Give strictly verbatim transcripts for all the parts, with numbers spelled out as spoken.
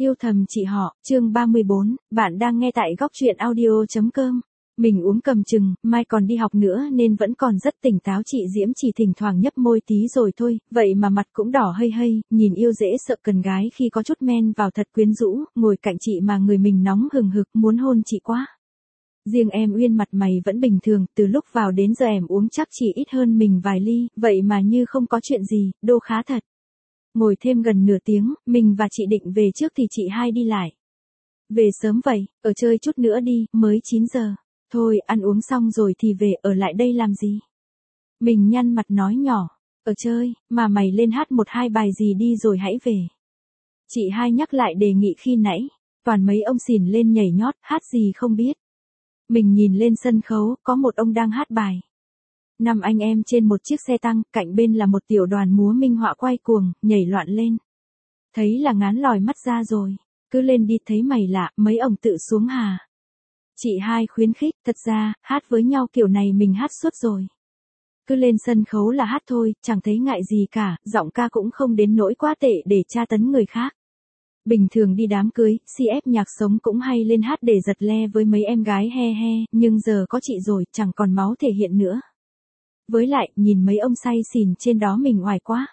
Yêu thầm chị họ, chương ba mươi bốn, bạn đang nghe tại góc truyện audio.com. Mình uống cầm chừng, mai còn đi học nữa nên vẫn còn rất tỉnh táo, chị Diễm chỉ thỉnh thoảng nhấp môi tí rồi thôi, vậy mà mặt cũng đỏ hây hây, nhìn yêu dễ sợ cần gái khi có chút men vào thật quyến rũ, ngồi cạnh chị mà người mình nóng hừng hực muốn hôn chị quá. Riêng em Uyên mặt mày vẫn bình thường, từ lúc vào đến giờ em uống chắc chỉ ít hơn mình vài ly, vậy mà như không có chuyện gì, đô khá thật. Ngồi thêm gần nửa tiếng, mình và chị định về trước thì chị hai đi lại. Về sớm vậy, ở chơi chút nữa đi, mới chín giờ. Thôi, ăn uống xong rồi thì về, ở lại đây làm gì? Mình nhăn mặt nói nhỏ, ở chơi, mà mày lên hát một hai bài gì đi rồi hãy về. Chị hai nhắc lại đề nghị khi nãy, toàn mấy ông xỉn lên nhảy nhót, hát gì không biết. Mình nhìn lên sân khấu, có một ông đang hát bài. Năm anh em trên một chiếc xe tăng, cạnh bên là một tiểu đoàn múa minh họa quay cuồng, nhảy loạn lên. Thấy là ngán lòi mắt ra rồi, cứ lên đi, thấy mày lạ, mấy ông tự xuống hà. Chị hai khuyến khích, thật ra, hát với nhau kiểu này mình hát suốt rồi. Cứ lên sân khấu là hát thôi, chẳng thấy ngại gì cả, giọng ca cũng không đến nỗi quá tệ để tra tấn người khác. Bình thường đi đám cưới, xê ép nhạc sống cũng hay lên hát để giật le với mấy em gái he he, nhưng giờ có chị rồi, chẳng còn máu thể hiện nữa. Với lại, nhìn mấy ông say xỉn trên đó mình oải quá.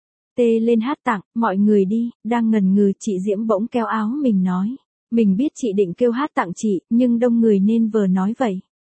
Tê lên hát tặng, mọi người đi, đang ngần ngừ chị Diễm bỗng kéo áo mình nói. Mình biết chị định kêu hát tặng chị, nhưng đông người nên vờ nói vậy.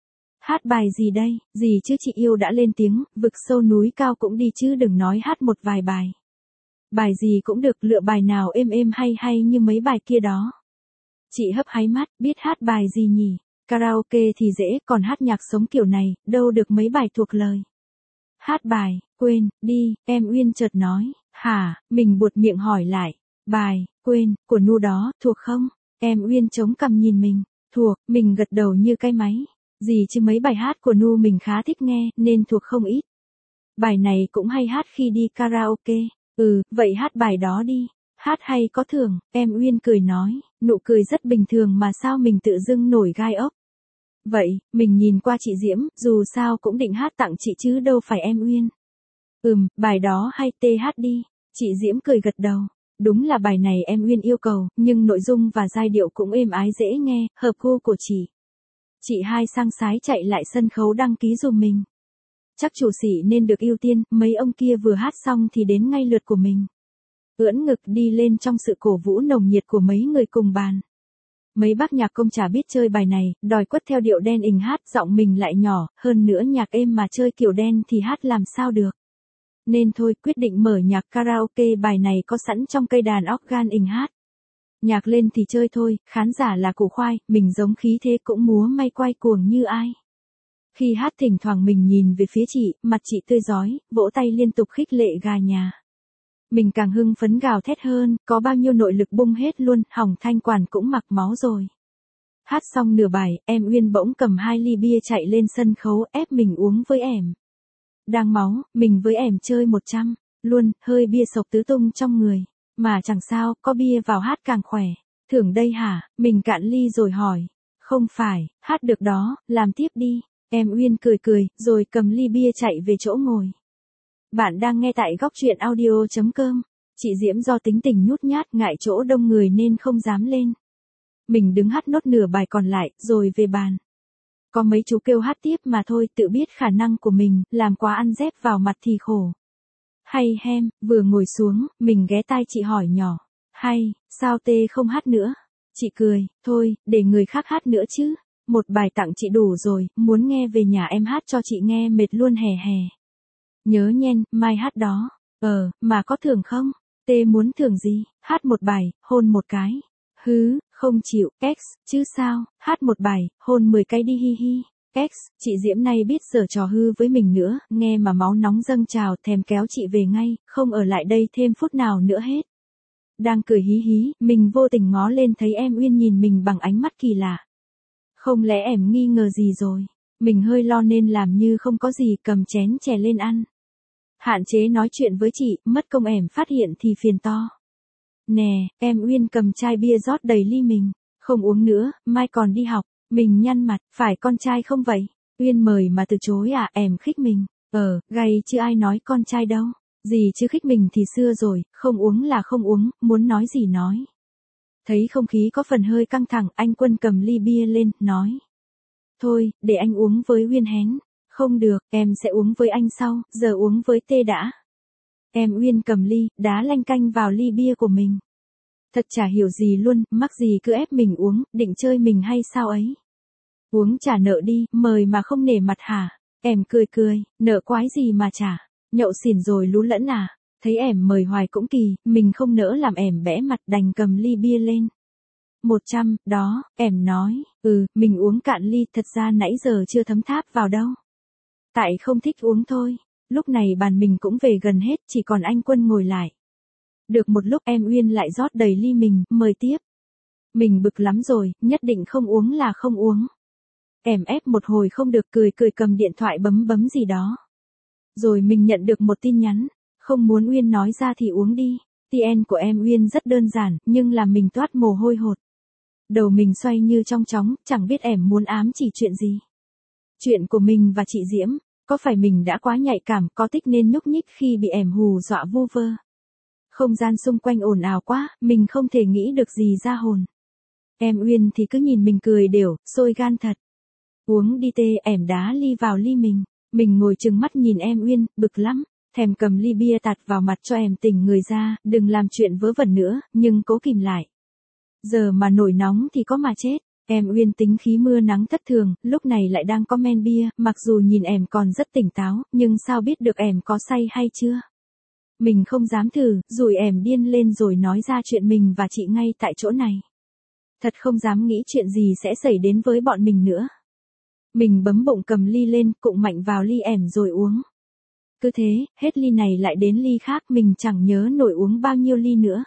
Hát bài gì đây, gì chứ chị yêu đã lên tiếng, vực sâu núi cao cũng đi chứ đừng nói hát một vài bài. Bài gì cũng được, lựa bài nào êm êm hay hay như mấy bài kia đó. Chị hấp háy mắt, biết hát bài gì nhỉ? Karaoke thì dễ, còn hát nhạc sống kiểu này, đâu được mấy bài thuộc lời. Hát bài, quên, đi, em Uyên chợt nói, hả, mình buột miệng hỏi lại, bài, quên, của Nu đó, thuộc không? Em Uyên chống cằm nhìn mình, thuộc, mình gật đầu như cái máy, gì chứ mấy bài hát của Nu mình khá thích nghe, nên thuộc không ít. Bài này cũng hay hát khi đi karaoke, ừ, vậy hát bài đó đi, hát hay có thưởng, em Uyên cười nói, nụ cười rất bình thường mà sao mình tự dưng nổi gai ốc. Vậy, mình nhìn qua chị Diễm, dù sao cũng định hát tặng chị chứ đâu phải em Uyên. Ừm, bài đó hay, tê hát đi. Chị Diễm cười gật đầu. Đúng là bài này em Uyên yêu cầu, nhưng nội dung và giai điệu cũng êm ái dễ nghe, hợp gu của chị. Chị hai sang sái chạy lại sân khấu đăng ký giùm mình. Chắc chủ sĩ nên được ưu tiên, mấy ông kia vừa hát xong thì đến ngay lượt của mình. Ưỡn ngực đi lên trong sự cổ vũ nồng nhiệt của mấy người cùng bàn. Mấy bác nhạc công chả biết chơi bài này, đòi quất theo điệu đen ình hát, giọng mình lại nhỏ, hơn nữa nhạc êm mà chơi kiểu đen thì hát làm sao được. Nên thôi, quyết định mở nhạc karaoke, bài này có sẵn trong cây đàn organ ình hát. Nhạc lên thì chơi thôi, khán giả là củ khoai, mình giống khí thế cũng múa may quay cuồng như ai. Khi hát thỉnh thoảng mình nhìn về phía chị, mặt chị tươi rói, vỗ tay liên tục khích lệ gà nhà. Mình càng hưng phấn gào thét hơn, có bao nhiêu nội lực bung hết luôn, hỏng thanh quản cũng mặc máu rồi. Hát xong nửa bài, em Uyên bỗng cầm hai ly bia chạy lên sân khấu ép mình uống với ẻm. Đang máu, mình với ẻm chơi một trăm, luôn, hơi bia sộc tứ tung trong người. Mà chẳng sao, có bia vào hát càng khỏe. Thưởng đây hả, mình cạn ly rồi hỏi. Không phải, hát được đó, làm tiếp đi. Em Uyên cười cười, rồi cầm ly bia chạy về chỗ ngồi. Bạn đang nghe tại góc truyện audio.com. Chị Diễm do tính tình nhút nhát, ngại chỗ đông người nên không dám lên. Mình đứng hát nốt nửa bài còn lại, rồi về bàn. Có mấy chú kêu hát tiếp mà thôi, tự biết khả năng của mình, làm quá ăn dép vào mặt thì khổ. Hay hem, vừa ngồi xuống, mình ghé tai chị hỏi nhỏ. Hay, sao tê không hát nữa? Chị cười, thôi, để người khác hát nữa chứ. Một bài tặng chị đủ rồi, muốn nghe về nhà em hát cho chị nghe mệt luôn hè hè. Nhớ nhen, mai hát đó. Ờ, mà có thưởng không? Tê muốn thưởng gì? Hát một bài, hôn một cái. Hứ, không chịu, X, chứ sao? Hát một bài, hôn mười cái đi hi hi. X, chị Diễm này biết giở trò hư với mình nữa, nghe mà máu nóng dâng trào, thèm kéo chị về ngay, không ở lại đây thêm phút nào nữa hết. Đang cười hí hí, mình vô tình ngó lên thấy em Uyên nhìn mình bằng ánh mắt kỳ lạ. Không lẽ em nghi ngờ gì rồi? Mình hơi lo nên làm như không có gì, cầm chén chè lên ăn. Hạn chế nói chuyện với chị, mất công em phát hiện thì phiền to. Nè, em Uyên cầm chai bia rót đầy ly mình. Không uống nữa, mai còn đi học. Mình nhăn mặt, phải con trai không vậy? Uyên mời mà từ chối à, em khích mình. Ờ, gay chứ ai nói con trai đâu. Gì chứ khích mình thì xưa rồi, không uống là không uống, muốn nói gì nói. Thấy không khí có phần hơi căng thẳng, anh Quân cầm ly bia lên, nói. Thôi, để anh uống với Uyên hén. Không được, em sẽ uống với anh sau, giờ uống với Tê đã. Em Uyên cầm ly, đá lanh canh vào ly bia của mình. Thật chả hiểu gì luôn, mắc gì cứ ép mình uống, định chơi mình hay sao ấy. Uống trả nợ đi, mời mà không nể mặt hả? Em cười cười, nợ quái gì mà trả, nhậu xỉn rồi lú lẫn à? Thấy em mời hoài cũng kỳ, mình không nỡ làm em bẽ mặt đành cầm ly bia lên. Một trăm, đó, em nói, ừ, mình uống cạn ly, thật ra nãy giờ chưa thấm tháp vào đâu. Tại không thích uống thôi, lúc này bàn mình cũng về gần hết, chỉ còn anh Quân ngồi lại. Được một lúc em Uyên lại rót đầy ly mình, mời tiếp. Mình bực lắm rồi, nhất định không uống là không uống. Em ép một hồi không được, cười cười cầm điện thoại bấm bấm gì đó. Rồi mình nhận được một tin nhắn, không muốn Uyên nói ra thì uống đi. tê en của em Uyên rất đơn giản, nhưng làm mình toát mồ hôi hột. Đầu mình xoay như trong chóng, chẳng biết em muốn ám chỉ chuyện gì. Chuyện của mình và chị Diễm, có phải mình đã quá nhạy cảm, có tích nên nhúc nhích khi bị em hù dọa vu vơ. Không gian xung quanh ồn ào quá, mình không thể nghĩ được gì ra hồn. Em Uyên thì cứ nhìn mình cười đều, sôi gan thật. Uống đi tê, em đá ly vào ly mình. Mình ngồi trừng mắt nhìn em Uyên, bực lắm. Thèm cầm ly bia tạt vào mặt cho em tỉnh người ra, đừng làm chuyện vớ vẩn nữa, nhưng cố kìm lại. Giờ mà nổi nóng thì có mà chết. Em Uyên tính khí mưa nắng thất thường, lúc này lại đang có men bia, mặc dù nhìn em còn rất tỉnh táo, nhưng sao biết được em có say hay chưa? Mình không dám thử, rủi em điên lên rồi nói ra chuyện mình và chị ngay tại chỗ này. Thật không dám nghĩ chuyện gì sẽ xảy đến với bọn mình nữa. Mình bấm bụng cầm ly lên, cụng mạnh vào ly em rồi uống. Cứ thế, hết ly này lại đến ly khác, mình chẳng nhớ nổi uống bao nhiêu ly nữa.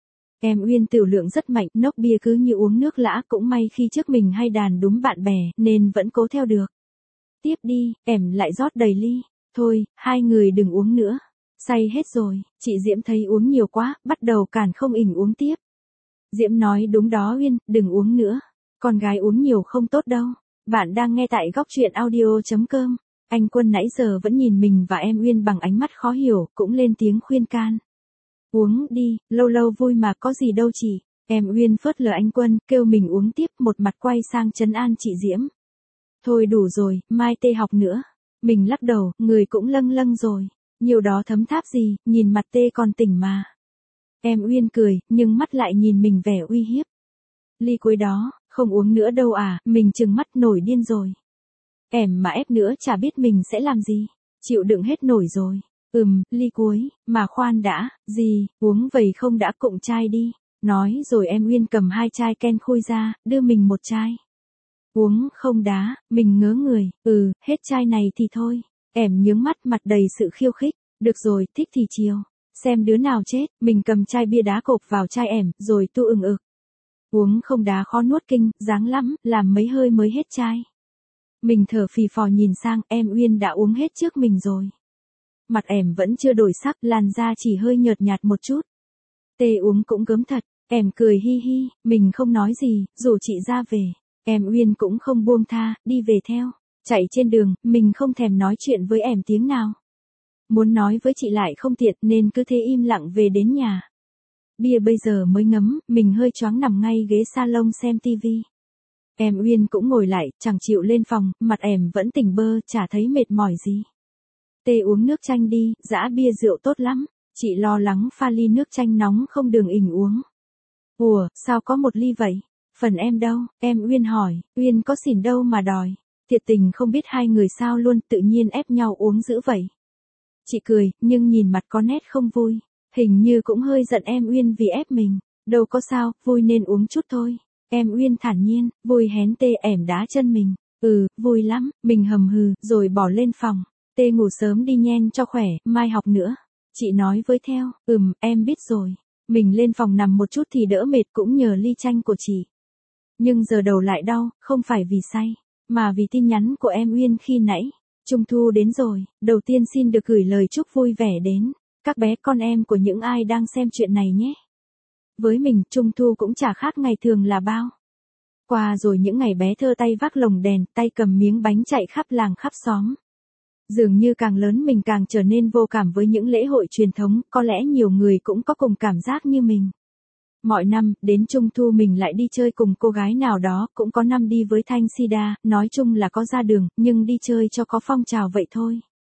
Em Uyên tiểu lượng rất mạnh, nốc bia cứ như uống nước lã, cũng may khi trước mình hay đàn đúng bạn bè, nên vẫn cố theo được. Tiếp đi, em lại rót đầy ly. Thôi, hai người đừng uống nữa. Say hết rồi, chị Diễm thấy uống nhiều quá, bắt đầu cản không ỉnh uống tiếp. Diễm nói đúng đó Uyên, đừng uống nữa. Con gái uống nhiều không tốt đâu. Bạn đang nghe tại góc truyện audio chấm com. Anh Quân nãy giờ vẫn nhìn mình và em Uyên bằng ánh mắt khó hiểu, cũng lên tiếng khuyên can. Uống đi, lâu lâu vui mà có gì đâu chị. Em Uyên phớt lờ anh Quân, kêu mình uống tiếp, một mặt quay sang trấn an chị Diễm. Thôi đủ rồi, mai tê học nữa. Mình lắc đầu, người cũng lâng lâng rồi. Nhiều đó thấm tháp gì, nhìn mặt tê còn tỉnh mà. Em Uyên cười, nhưng mắt lại nhìn mình vẻ uy hiếp. Ly cuối đó, không uống nữa đâu à, mình trừng mắt nổi điên rồi. Em mà ép nữa chả biết mình sẽ làm gì. Chịu đựng hết nổi rồi. Ừm, ly cuối, mà khoan đã, gì, uống vầy không đã, cụng chai đi. Nói rồi em Uyên cầm hai chai ken khui ra, đưa mình một chai. Uống không đá, mình ngớ người, ừ, hết chai này thì thôi. Em nhướng mắt, mặt đầy sự khiêu khích. Được rồi, thích thì chiều. Xem đứa nào chết, mình cầm chai bia đá cộp vào chai em, rồi tu ừng ực. Uống không đá khó nuốt kinh, dáng lắm, làm mấy hơi mới hết chai. Mình thở phì phò nhìn sang, em Uyên đã uống hết trước mình rồi. Mặt em vẫn chưa đổi sắc, làn da chỉ hơi nhợt nhạt một chút. Tê uống cũng gớm thật, em cười hi hi, mình không nói gì, rủ chị ra về. Em Uyên cũng không buông tha, đi về theo. Chạy trên đường, mình không thèm nói chuyện với em tiếng nào. Muốn nói với chị lại không tiện nên cứ thế im lặng về đến nhà. Bia bây giờ mới ngấm, mình hơi choáng nằm ngay ghế salon xem tivi. Em Uyên cũng ngồi lại, chẳng chịu lên phòng, mặt em vẫn tỉnh bơ, chả thấy mệt mỏi gì. Tê uống nước chanh đi, dã bia rượu tốt lắm. Chị lo lắng pha ly nước chanh nóng không đường ỉnh uống. Ủa, sao có một ly vậy? Phần em đâu? Em Uyên hỏi, Uyên có xỉn đâu mà đòi. Thiệt tình không biết hai người sao luôn, tự nhiên ép nhau uống dữ vậy. Chị cười, nhưng nhìn mặt có nét không vui. Hình như cũng hơi giận em Uyên vì ép mình. Đâu có sao, vui nên uống chút thôi. Em Uyên thản nhiên, vui hén tê ẻm đá chân mình. Ừ, vui lắm, mình hầm hừ, rồi bỏ lên phòng. Tê ngủ sớm đi nhen cho khỏe, mai học nữa. Chị nói với theo, ừm, em biết rồi. Mình lên phòng nằm một chút thì đỡ mệt, cũng nhờ ly chanh của chị. Nhưng giờ đầu lại đau, không phải vì say, mà vì tin nhắn của em Uyên khi nãy. Trung thu đến rồi, đầu tiên xin được gửi lời chúc vui vẻ đến các bé con em của những ai đang xem chuyện này nhé. Với mình, Trung thu cũng chả khác ngày thường là bao. Qua rồi những ngày bé thơ tay vác lồng đèn, tay cầm miếng bánh chạy khắp làng khắp xóm. Dường như càng lớn mình càng trở nên vô cảm với những lễ hội truyền thống, có lẽ nhiều người cũng có cùng cảm giác như mình. Mọi năm, đến Trung Thu mình lại đi chơi cùng cô gái nào đó, cũng có năm đi với Thanh Sida, nói chung là có ra đường, nhưng đi chơi cho có phong trào vậy thôi.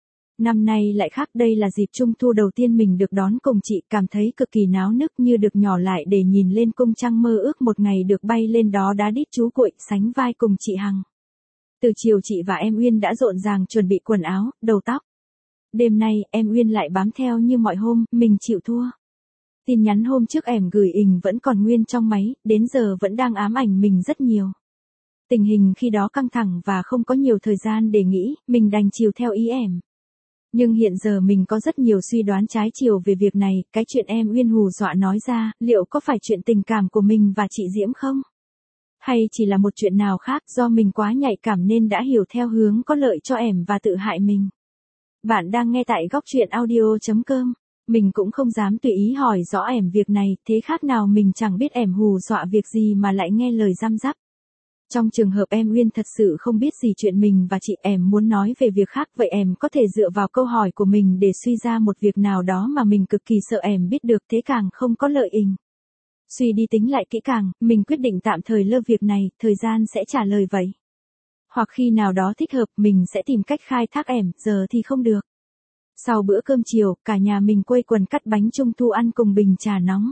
Năm nay lại khác, đây là dịp Trung Thu đầu tiên mình được đón cùng chị, cảm thấy cực kỳ náo nức như được nhỏ lại để nhìn lên cung trăng, mơ ước một ngày được bay lên đó đá đít chú cuội, sánh vai cùng chị Hằng. Từ chiều chị và em Uyên đã rộn ràng chuẩn bị quần áo, đầu tóc. Đêm nay, em Uyên lại bám theo như mọi hôm, mình chịu thua. Tin nhắn hôm trước em gửi ình vẫn còn nguyên trong máy, đến giờ vẫn đang ám ảnh mình rất nhiều. Tình hình khi đó căng thẳng và không có nhiều thời gian để nghĩ, mình đành chiều theo ý em. Nhưng hiện giờ mình có rất nhiều suy đoán trái chiều về việc này, cái chuyện em Uyên hù dọa nói ra, liệu có phải chuyện tình cảm của mình và chị Diễm không? Hay chỉ là một chuyện nào khác do mình quá nhạy cảm nên đã hiểu theo hướng có lợi cho em và tự hại mình? Bạn đang nghe tại góc truyện audio chấm com. Mình cũng không dám tùy ý hỏi rõ em việc này, thế khác nào mình chẳng biết em hù dọa việc gì mà lại nghe lời răm rắp. Trong trường hợp em Uyên thật sự không biết gì chuyện mình và chị, em muốn nói về việc khác, vậy em có thể dựa vào câu hỏi của mình để suy ra một việc nào đó mà mình cực kỳ sợ em biết được, thế càng không có lợi ình. Suy đi tính lại kỹ càng, mình quyết định tạm thời lơ việc này, thời gian sẽ trả lời vậy. Hoặc khi nào đó thích hợp, mình sẽ tìm cách khai thác em, giờ thì không được. Sau bữa cơm chiều, cả nhà mình quây quần cắt bánh Trung Thu ăn cùng bình trà nóng.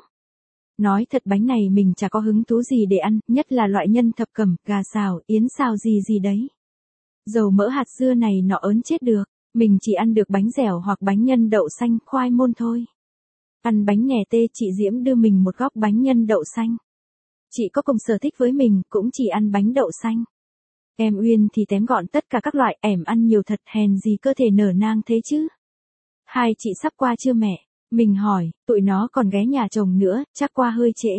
Nói thật, bánh này mình chả có hứng thú gì để ăn, nhất là loại nhân thập cẩm, gà xào, yến xào gì gì đấy. Dầu mỡ hạt dưa này nọ ớn chết được, mình chỉ ăn được bánh dẻo hoặc bánh nhân đậu xanh, khoai môn thôi. Ăn bánh nhè tê, chị Diễm đưa mình một góc bánh nhân đậu xanh. Chị có cùng sở thích với mình, cũng chỉ ăn bánh đậu xanh. Em Uyên thì tém gọn tất cả các loại, em ăn nhiều thật, hèn gì cơ thể nở nang thế chứ. Hai chị sắp qua chưa mẹ? Mình hỏi, tụi nó còn ghé nhà chồng nữa, chắc qua hơi trễ.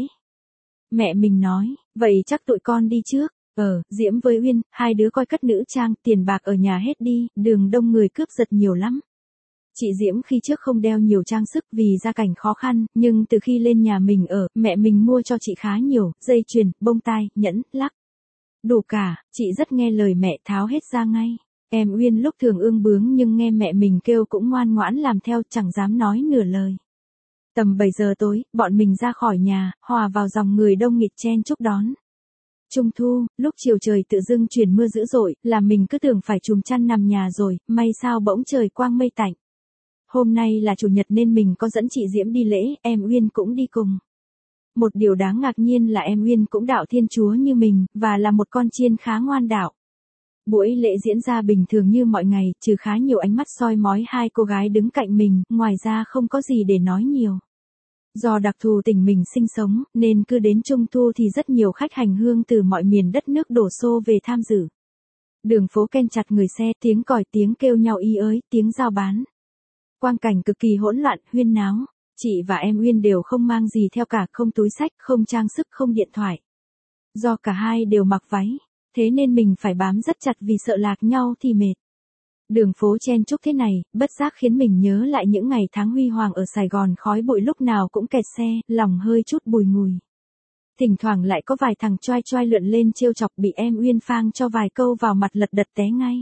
Mẹ mình nói, vậy chắc tụi con đi trước. Ờ, Diễm với Uyên, hai đứa coi cất nữ trang, tiền bạc ở nhà hết đi, đường đông người cướp giật nhiều lắm. Chị Diễm khi trước không đeo nhiều trang sức vì gia cảnh khó khăn, nhưng từ khi lên nhà mình ở, mẹ mình mua cho chị khá nhiều, dây chuyền, bông tai, nhẫn, lắc. Đủ cả, chị rất nghe lời mẹ, tháo hết ra ngay. Em Uyên lúc thường ương bướng nhưng nghe mẹ mình kêu cũng ngoan ngoãn làm theo, chẳng dám nói nửa lời. Tầm bảy giờ tối, bọn mình ra khỏi nhà, hòa vào dòng người đông nghịt chen chúc đón Trung Thu. Lúc chiều trời tự dưng chuyển mưa dữ dội, làm mình cứ tưởng phải trùm chăn nằm nhà rồi, may sao bỗng trời quang mây tạnh. Hôm nay là chủ nhật nên mình có dẫn chị Diễm đi lễ, em Uyên cũng đi cùng. Một điều đáng ngạc nhiên là em Uyên cũng đạo Thiên Chúa như mình, và là một con chiên khá ngoan đạo. Buổi lễ diễn ra bình thường như mọi ngày, trừ khá nhiều ánh mắt soi mói hai cô gái đứng cạnh mình, ngoài ra không có gì để nói nhiều. Do đặc thù tỉnh mình sinh sống, nên cứ đến Trung Thu thì rất nhiều khách hành hương từ mọi miền đất nước đổ xô về tham dự. Đường phố ken chặt người xe, tiếng còi, tiếng kêu nhau y ới, tiếng giao bán. Quang cảnh cực kỳ hỗn loạn, huyên náo. Chị và em Uyên đều không mang gì theo cả, không túi xách, không trang sức, không điện thoại. Do cả hai đều mặc váy, thế nên mình phải bám rất chặt vì sợ lạc nhau thì mệt. Đường phố chen chúc thế này, bất giác khiến mình nhớ lại những ngày tháng huy hoàng ở Sài Gòn, khói bụi lúc nào cũng kẹt xe, lòng hơi chút bùi ngùi. Thỉnh thoảng lại có vài thằng choai choai lượn lên trêu chọc, bị em Uyên phang cho vài câu vào mặt lật đật té ngay.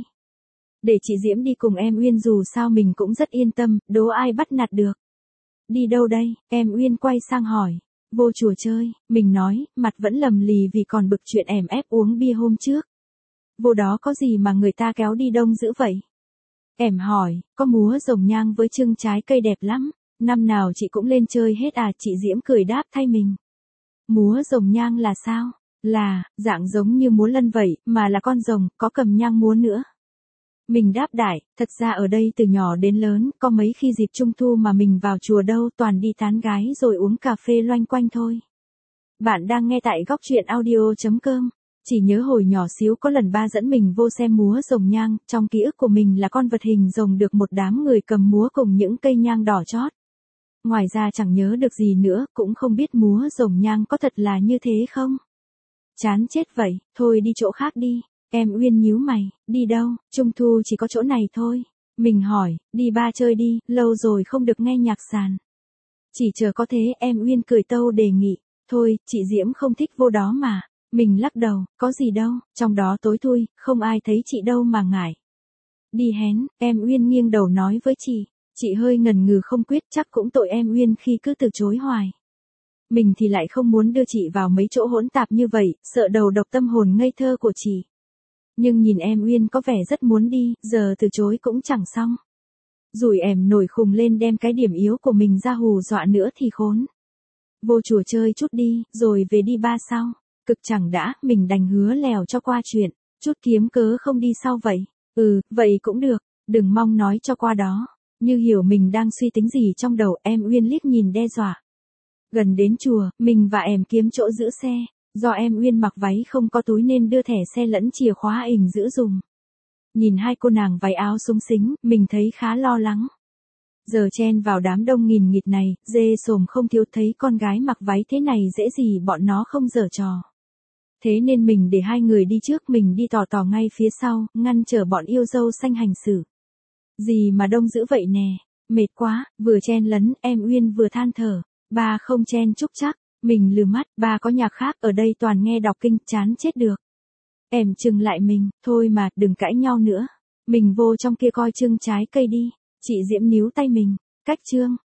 Để chị Diễm đi cùng em Uyên, dù sao mình cũng rất yên tâm, đố ai bắt nạt được. Đi đâu đây? Em Uyên quay sang hỏi. Vô chùa chơi, mình nói, mặt vẫn lầm lì vì còn bực chuyện em ép uống bia hôm trước. Vô đó có gì mà người ta kéo đi đông dữ vậy? Em hỏi, có múa rồng nhang với trưng trái cây đẹp lắm, năm nào chị cũng lên chơi hết à? Chị Diễm cười đáp thay mình. Múa rồng nhang là sao? Là, dạng giống như múa lân vậy, mà là con rồng, có cầm nhang múa nữa. Mình đáp đại, thật ra ở đây từ nhỏ đến lớn, có mấy khi dịp Trung Thu mà mình vào chùa đâu, toàn đi tán gái rồi uống cà phê loanh quanh thôi. Bạn đang nghe tại góc truyện audio chấm com. Chỉ nhớ hồi nhỏ xíu có lần ba dẫn mình vô xem múa rồng nhang, trong ký ức của mình là con vật hình rồng được một đám người cầm múa cùng những cây nhang đỏ chót. Ngoài ra chẳng nhớ được gì nữa, cũng không biết múa rồng nhang có thật là như thế không. Chán chết vậy, thôi đi chỗ khác đi. Em Uyên nhíu mày, đi đâu? Trung Thu chỉ có chỗ này thôi. Mình hỏi, đi ba chơi đi, lâu rồi không được nghe nhạc sàn. Chỉ chờ có thế, em Uyên cười tâu đề nghị. Thôi, chị Diễm không thích vô đó mà. Mình lắc đầu, có gì đâu, trong đó tối thui, không ai thấy chị đâu mà ngại. Đi hén, em Uyên nghiêng đầu nói với chị. Chị hơi ngần ngừ không quyết, chắc cũng tội em Uyên khi cứ từ chối hoài. Mình thì lại không muốn đưa chị vào mấy chỗ hỗn tạp như vậy, sợ đầu độc tâm hồn ngây thơ của chị. Nhưng nhìn em Uyên có vẻ rất muốn đi, giờ từ chối cũng chẳng xong. Rủi em nổi khùng lên đem cái điểm yếu của mình ra hù dọa nữa thì khốn. Vô chùa chơi chút đi, rồi về đi ba sau. Cực chẳng đã, mình đành hứa lèo cho qua chuyện. Chút kiếm cớ không đi sau vậy. Ừ, vậy cũng được, đừng mong nói cho qua đó. Như hiểu mình đang suy tính gì trong đầu, em Uyên liếc nhìn đe dọa. Gần đến chùa, mình và em kiếm chỗ giữ xe. Do em Uyên mặc váy không có túi nên đưa thẻ xe lẫn chìa khóa ình giữ dùng. Nhìn hai cô nàng váy áo xúng xính, mình thấy khá lo lắng. Giờ chen vào đám đông nghìn nghịt này, dê sồm không thiếu, thấy con gái mặc váy thế này dễ gì bọn nó không giở trò. Thế nên mình để hai người đi trước, mình đi tò tò ngay phía sau, ngăn trở bọn yêu dâu xanh hành xử. Gì mà đông dữ vậy nè, mệt quá, vừa chen lấn, em Uyên vừa than thở. Ba không chen chúc chắc, mình lừ mắt, ba có nhạc khác, ở đây toàn nghe đọc kinh, chán chết được. Em chừng lại mình, thôi mà, đừng cãi nhau nữa. Mình vô trong kia coi trưng trái cây đi. Chị Diễm níu tay mình, cách trương.